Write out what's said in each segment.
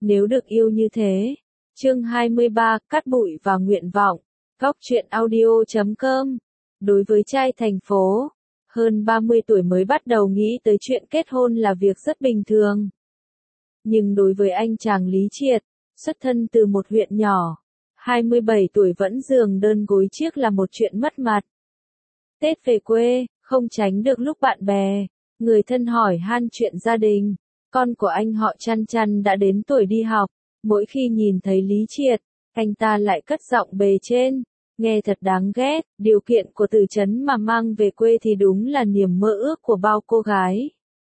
nếu được yêu như thế. Chương 23, cát bụi và nguyện vọng. Góc truyện audio.com. Đối với trai thành phố, hơn 30 tuổi mới bắt đầu nghĩ tới chuyện kết hôn là việc rất bình thường. Nhưng đối với anh chàng Lý Triệt, xuất thân từ một huyện nhỏ, 27 tuổi vẫn giường đơn gối chiếc là một chuyện mất mặt. Tết về quê, không tránh được lúc bạn bè, người thân hỏi han chuyện gia đình. Con của anh họ Chăn Chăn đã đến tuổi đi học, mỗi khi nhìn thấy Lý Triệt, anh ta lại cất giọng bề trên, nghe thật đáng ghét, điều kiện của Từ Trấn mà mang về quê thì đúng là niềm mơ ước của bao cô gái.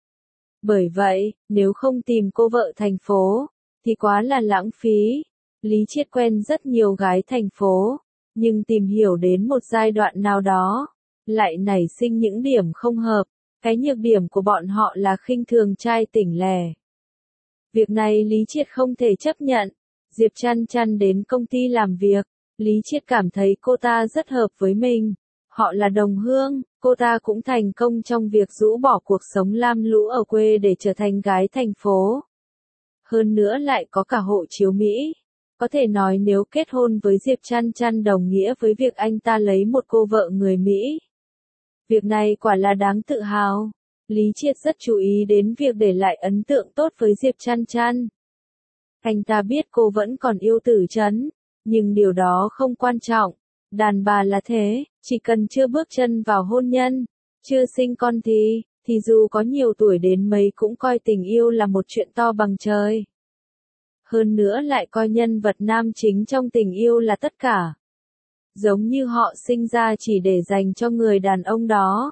Bởi vậy, nếu không tìm cô vợ thành phố, thì quá là lãng phí. Lý Triệt quen rất nhiều gái thành phố, nhưng tìm hiểu đến một giai đoạn nào đó, lại nảy sinh những điểm không hợp. Cái nhược điểm của bọn họ là khinh thường trai tỉnh lẻ. Việc này Lý Triệt không thể chấp nhận. Diệp Chăn Chăn đến công ty làm việc, Lý Triệt cảm thấy cô ta rất hợp với mình. Họ là đồng hương, cô ta cũng thành công trong việc rũ bỏ cuộc sống lam lũ ở quê để trở thành gái thành phố. Hơn nữa lại có cả hộ chiếu Mỹ. Có thể nói nếu kết hôn với Diệp Chăn Chăn đồng nghĩa với việc anh ta lấy một cô vợ người Mỹ. Việc này quả là đáng tự hào. Lý Triệt rất chú ý đến việc để lại ấn tượng tốt với Diệp Chăn Chăn. Anh ta biết cô vẫn còn yêu Tử Trấn, nhưng điều đó không quan trọng. Đàn bà là thế, chỉ cần chưa bước chân vào hôn nhân, chưa sinh con thì dù có nhiều tuổi đến mấy cũng coi tình yêu là một chuyện to bằng trời. Hơn nữa lại coi nhân vật nam chính trong tình yêu là tất cả. Giống như họ sinh ra chỉ để dành cho người đàn ông đó.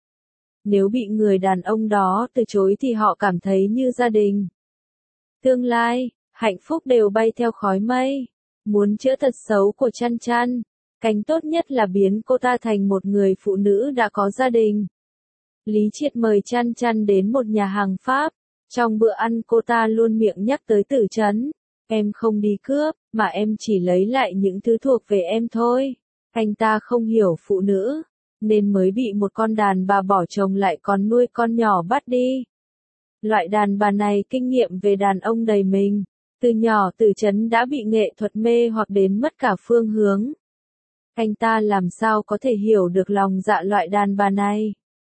Nếu bị người đàn ông đó từ chối thì họ cảm thấy như gia đình. Tương lai, hạnh phúc đều bay theo khói mây. Muốn chữa tật xấu của Chăn Chăn, cách tốt nhất là biến cô ta thành một người phụ nữ đã có gia đình. Lý Triệt mời Chăn Chăn đến một nhà hàng Pháp. Trong bữa ăn cô ta luôn miệng nhắc tới Tử Trấn. Em không đi cướp, mà em chỉ lấy lại những thứ thuộc về em thôi. Anh ta không hiểu phụ nữ, nên mới bị một con đàn bà bỏ chồng lại còn nuôi con nhỏ bắt đi. Loại đàn bà này kinh nghiệm về đàn ông đầy mình. Từ nhỏ Tử Trấn đã bị nghệ thuật mê hoặc đến mất cả phương hướng. Anh ta làm sao có thể hiểu được lòng dạ loại đàn bà này?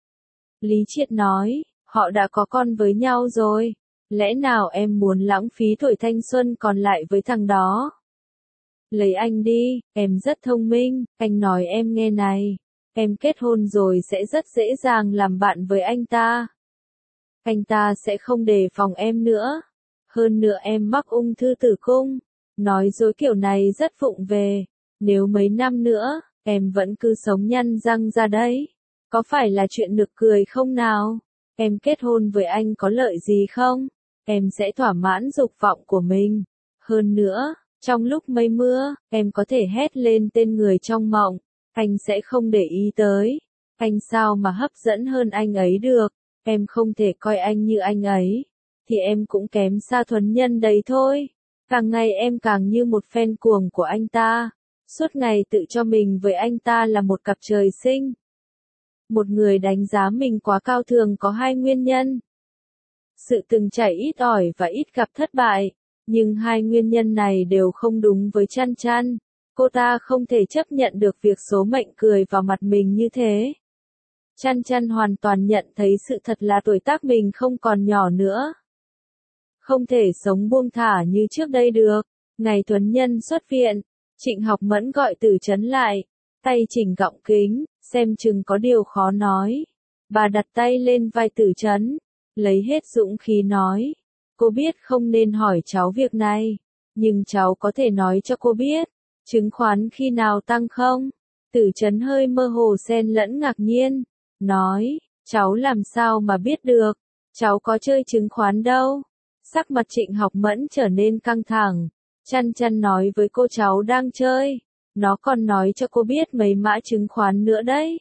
Lý Triệt nói, họ đã có con với nhau rồi. Lẽ nào em muốn lãng phí tuổi thanh xuân còn lại với thằng đó? Lấy anh đi, em rất thông minh, anh nói em nghe này. Em kết hôn rồi sẽ rất dễ dàng làm bạn với anh ta. Anh ta sẽ không đề phòng em nữa. Hơn nữa em mắc ung thư tử cung. Nói dối kiểu này rất vụng về. Nếu mấy năm nữa, em vẫn cứ sống nhăn răng ra đấy. Có phải là chuyện nực cười không nào? Em kết hôn với anh có lợi gì không? Em sẽ thỏa mãn dục vọng của mình. Hơn nữa, trong lúc mây mưa, em có thể hét lên tên người trong mộng. Anh sẽ không để ý tới. Anh sao mà hấp dẫn hơn anh ấy được? Em không thể coi anh như anh ấy. Thì em cũng kém xa thuần nhân đấy thôi. Càng ngày em càng như một fan cuồng của anh ta. Suốt ngày tự cho mình với anh ta là một cặp trời sinh. Một người đánh giá mình quá cao thường có hai nguyên nhân. Sự từng trải ít ỏi và ít gặp thất bại. Nhưng hai nguyên nhân này đều không đúng với Chăn Chăn. Cô ta không thể chấp nhận được việc số mệnh cười vào mặt mình như thế. Chăn Chăn hoàn toàn nhận thấy sự thật là tuổi tác mình không còn nhỏ nữa. Không thể sống buông thả như trước đây được. Ngày Tuấn Nhân xuất viện, Trịnh Học Mẫn gọi Tử Trấn lại, tay chỉnh gọng kính, xem chừng có điều khó nói. Bà đặt tay lên vai Tử Trấn, lấy hết dũng khí nói. Cô biết không nên hỏi cháu việc này, nhưng cháu có thể nói cho cô biết, chứng khoán khi nào tăng không? Tử Trấn hơi mơ hồ xen lẫn ngạc nhiên, nói, cháu làm sao mà biết được, cháu có chơi chứng khoán đâu. Sắc mặt Trịnh Học Mẫn trở nên căng thẳng, Chăn Chăn nói với cô cháu đang chơi, nó còn nói cho cô biết mấy mã chứng khoán nữa đấy.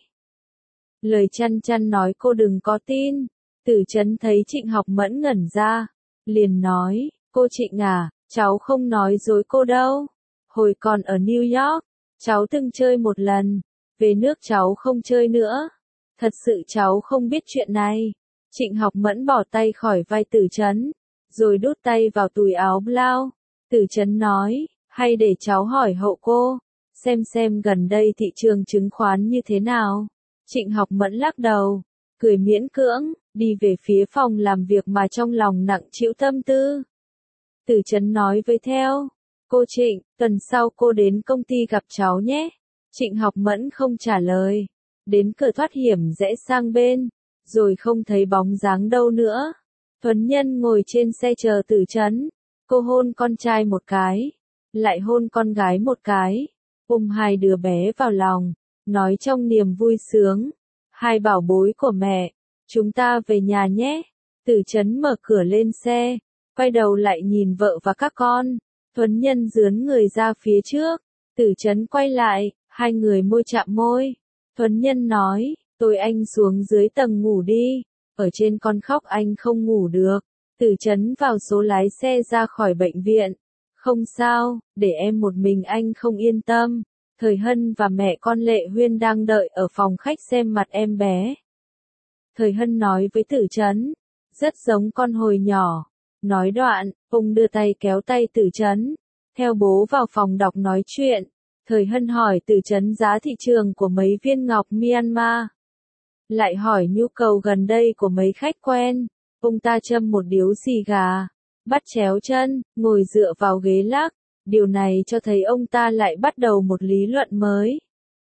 Lời Chăn Chăn nói cô đừng có tin. Tử Trấn thấy Trịnh Học Mẫn ngẩn ra, liền nói, cô Trịnh à, cháu không nói dối cô đâu. Hồi còn ở New York, cháu từng chơi một lần, về nước cháu không chơi nữa. Thật sự cháu không biết chuyện này. Trịnh Học Mẫn bỏ tay khỏi vai Tử Trấn, rồi đút tay vào túi áo blau. Tử Chấn nói, hay để cháu hỏi hậu cô, xem gần đây thị trường chứng khoán như thế nào. Trịnh Học Mẫn lắc đầu, cười miễn cưỡng, đi về phía phòng làm việc mà trong lòng nặng trĩu tâm tư. Tử Chấn nói với theo, cô Trịnh, tuần sau cô đến công ty gặp cháu nhé. Trịnh Học Mẫn không trả lời, đến cửa thoát hiểm rẽ sang bên, rồi không thấy bóng dáng đâu nữa. Thuấn Nhân ngồi trên xe chờ Tử Chấn, cô hôn con trai một cái, lại hôn con gái một cái, ôm hai đứa bé vào lòng, nói trong niềm vui sướng, hai bảo bối của mẹ, chúng ta về nhà nhé. Tử Chấn mở cửa lên xe, quay đầu lại nhìn vợ và các con, Thuấn Nhân dướn người ra phía trước, Tử Chấn quay lại, hai người môi chạm môi. Thuấn Nhân nói, tôi anh xuống dưới tầng ngủ đi, ở trên con khóc anh không ngủ được. Tử Chấn vào số lái xe ra khỏi bệnh viện. Không sao, để em một mình anh không yên tâm. Thời Hân và mẹ con Lệ Huyên đang đợi ở phòng khách xem mặt em bé. Thời Hân nói với Tử Chấn, rất giống con hồi nhỏ. Nói đoạn, ông đưa tay kéo tay Tử Chấn, theo bố vào phòng đọc nói chuyện. Thời Hân hỏi Tử Chấn giá thị trường của mấy viên ngọc Myanmar. Lại hỏi nhu cầu gần đây của mấy khách quen. Ông ta châm một điếu xì gà, bắt chéo chân, ngồi dựa vào ghế lắc. Điều này cho thấy ông ta lại bắt đầu một lý luận mới.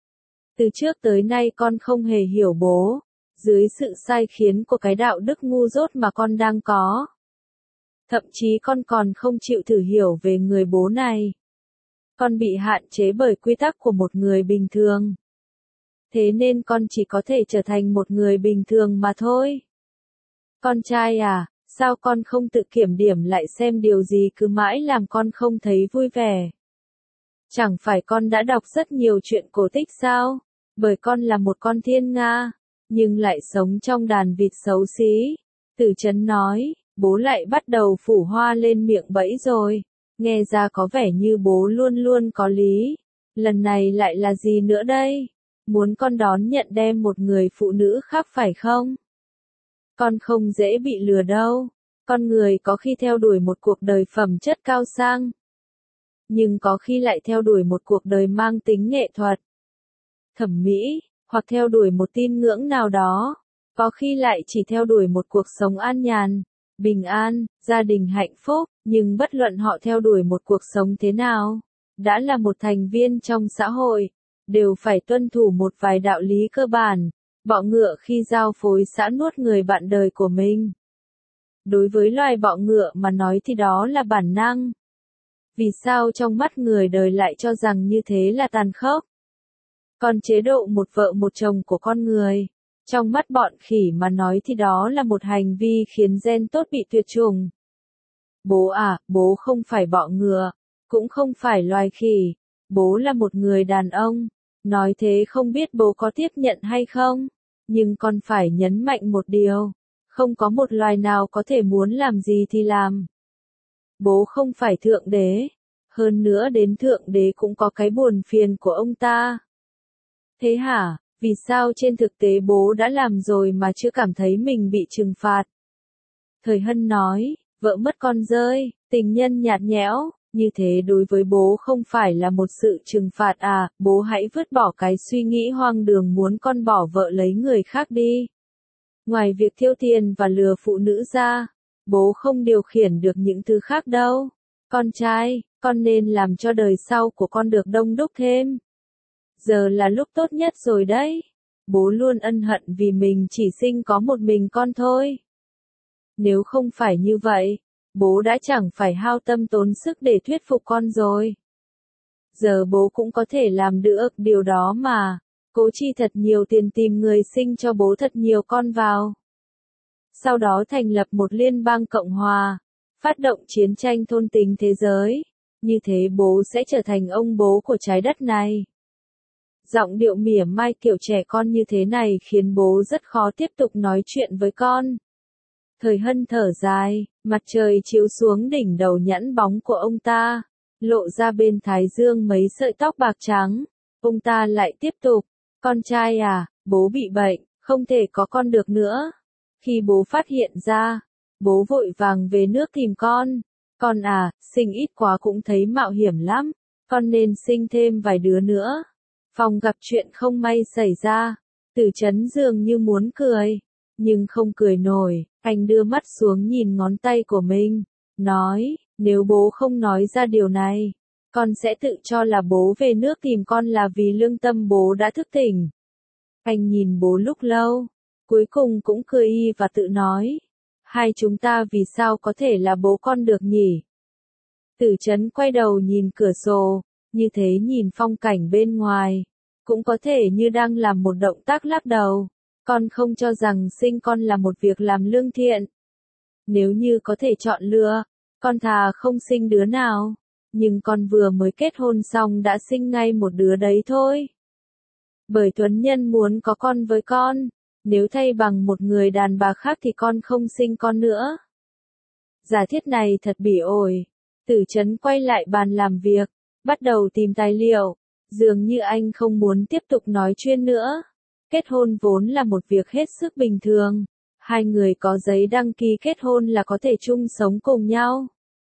Từ trước tới nay con không hề hiểu bố, dưới sự sai khiến của cái đạo đức ngu dốt mà con đang có. Thậm chí con còn không chịu thử hiểu về người bố này. Con bị hạn chế bởi quy tắc của một người bình thường. Thế nên con chỉ có thể trở thành một người bình thường mà thôi. Con trai à, sao con không tự kiểm điểm lại xem điều gì cứ mãi làm con không thấy vui vẻ? Chẳng phải con đã đọc rất nhiều chuyện cổ tích sao? Bởi con là một con thiên nga, nhưng lại sống trong đàn vịt xấu xí. Tử Chấn nói, bố lại bắt đầu phủ hoa lên miệng bẫy rồi. Nghe ra có vẻ như bố luôn luôn có lý. Lần này lại là gì nữa đây? Muốn con đón nhận đem một người phụ nữ khác phải không? Con không dễ bị lừa đâu. Con người có khi theo đuổi một cuộc đời phẩm chất cao sang, nhưng có khi lại theo đuổi một cuộc đời mang tính nghệ thuật, thẩm mỹ, hoặc theo đuổi một tín ngưỡng nào đó. Có khi lại chỉ theo đuổi một cuộc sống an nhàn, bình an, gia đình hạnh phúc, nhưng bất luận họ theo đuổi một cuộc sống thế nào, đã là một thành viên trong xã hội, đều phải tuân thủ một vài đạo lý cơ bản. Bọ ngựa khi giao phối sẽ nuốt người bạn đời của mình. Đối với loài bọ ngựa mà nói thì đó là bản năng. Vì sao trong mắt người đời lại cho rằng như thế là tàn khốc? Còn chế độ một vợ một chồng của con người, trong mắt bọn khỉ mà nói thì đó là một hành vi khiến gen tốt bị tuyệt chủng. Bố à, bố không phải bọ ngựa, cũng không phải loài khỉ, bố là một người đàn ông. Nói thế không biết bố có tiếp nhận hay không, nhưng con phải nhấn mạnh một điều, không có một loài nào có thể muốn làm gì thì làm. Bố không phải thượng đế, hơn nữa đến thượng đế cũng có cái buồn phiền của ông ta. Thế hả, vì sao trên thực tế bố đã làm rồi mà chưa cảm thấy mình bị trừng phạt? Thời Hân nói, vợ mất con rơi, tình nhân nhạt nhẽo. Như thế đối với bố không phải là một sự trừng phạt à, bố hãy vứt bỏ cái suy nghĩ hoang đường muốn con bỏ vợ lấy người khác đi. Ngoài việc tiêu tiền và lừa phụ nữ ra, bố không điều khiển được những thứ khác đâu. Con trai, con nên làm cho đời sau của con được đông đúc thêm. Giờ là lúc tốt nhất rồi đấy. Bố luôn ân hận vì mình chỉ sinh có một mình con thôi. Nếu không phải như vậy, bố đã chẳng phải hao tâm tốn sức để thuyết phục con rồi. Giờ bố cũng có thể làm được điều đó mà. Cố chi thật nhiều tiền tìm người sinh cho bố thật nhiều con vào. Sau đó thành lập một liên bang Cộng Hòa, phát động chiến tranh thôn tính thế giới. Như thế bố sẽ trở thành ông bố của trái đất này. Giọng điệu mỉa mai kiểu trẻ con như thế này khiến bố rất khó tiếp tục nói chuyện với con. Thời Hân thở dài, mặt trời chiếu xuống đỉnh đầu nhẵn bóng của ông ta, lộ ra bên thái dương mấy sợi tóc bạc trắng. Ông ta lại tiếp tục, con trai à, bố bị bệnh, không thể có con được nữa. Khi bố phát hiện ra, Bố vội vàng về nước tìm con. Con à, sinh ít quá cũng thấy mạo hiểm lắm. Con nên sinh thêm vài đứa nữa. Phong gặp chuyện không may xảy ra. Tử Chấn dường như muốn cười. Nhưng không cười nổi. Anh đưa mắt xuống nhìn ngón tay của mình. Nói, nếu bố không nói ra điều này, con sẽ tự cho là bố về nước tìm con là vì lương tâm bố đã thức tỉnh. Anh nhìn bố lúc lâu. Cuối cùng cũng cười y và tự nói. Hai chúng ta vì sao có thể là bố con được nhỉ? Tử Chấn quay đầu nhìn cửa sổ, như thế nhìn phong cảnh bên ngoài. Cũng có thể như đang làm một động tác lắc đầu. Con không cho rằng sinh con là một việc làm lương thiện. Nếu như có thể chọn lựa, con thà không sinh đứa nào. Nhưng con vừa mới kết hôn xong đã sinh ngay một đứa đấy thôi. Bởi Tuấn Nhân muốn có con với con. Nếu thay bằng một người đàn bà khác thì con không sinh con nữa. Giả thiết này thật bỉ ổi. Tử Chấn quay lại bàn làm việc, bắt đầu tìm tài liệu. Dường như anh không muốn tiếp tục nói chuyện nữa. Kết hôn vốn là một việc hết sức bình thường. Hai người có giấy đăng ký kết hôn là có thể chung sống cùng nhau.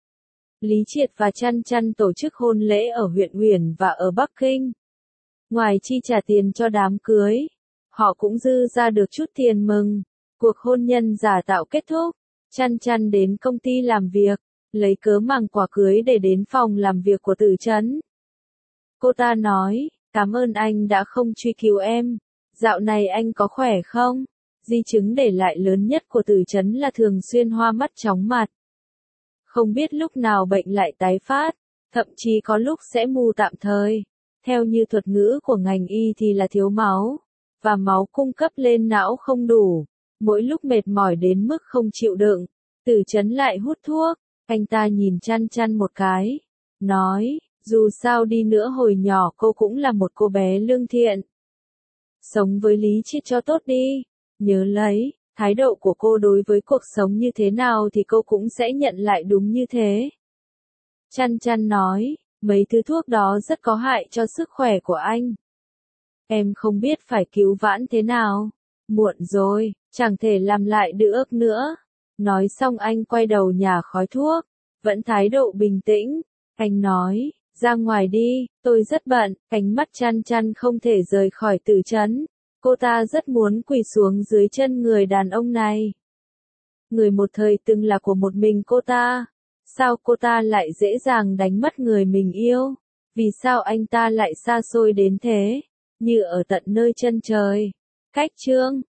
Lý Triệt và Chăn Chăn tổ chức hôn lễ ở huyện Uyển và ở Bắc Kinh. Ngoài chi trả tiền cho đám cưới, họ cũng dư ra được chút tiền mừng. Cuộc hôn nhân giả tạo kết thúc. Chăn Chăn đến công ty làm việc, lấy cớ mang quà cưới để đến phòng làm việc của Tử Chấn. Cô ta nói, cảm ơn anh đã không truy cứu em. Dạo này anh có khỏe không? Di chứng để lại lớn nhất của Tử Chấn là thường xuyên hoa mắt chóng mặt. Không biết lúc nào bệnh lại tái phát, thậm chí có lúc sẽ mù tạm thời. Theo như thuật ngữ của ngành y thì là thiếu máu, và máu cung cấp lên não không đủ. Mỗi lúc mệt mỏi đến mức không chịu đựng, Tử Chấn lại hút thuốc. Anh ta nhìn Chăn Chăn một cái, nói, dù sao đi nữa hồi nhỏ cô cũng là một cô bé lương thiện. Sống với Lý Triệt cho tốt đi. Nhớ lấy, thái độ của cô đối với cuộc sống như thế nào thì cô cũng sẽ nhận lại đúng như thế. Chăn Chăn nói, mấy thứ thuốc đó rất có hại cho sức khỏe của anh. Em không biết phải cứu vãn thế nào. Muộn rồi, chẳng thể làm lại được nữa. Nói xong anh quay đầu nhả khói thuốc, vẫn thái độ bình tĩnh. Anh nói, ra ngoài đi, tôi rất bận. Ánh mắt Chăn Chăn không thể rời khỏi Tử Chấn. Cô ta rất muốn quỳ xuống dưới chân người đàn ông này. Người một thời từng là của một mình cô ta. Sao cô ta lại dễ dàng đánh mất người mình yêu? Vì sao anh ta lại xa xôi đến thế? Như ở tận nơi chân trời. Cách chương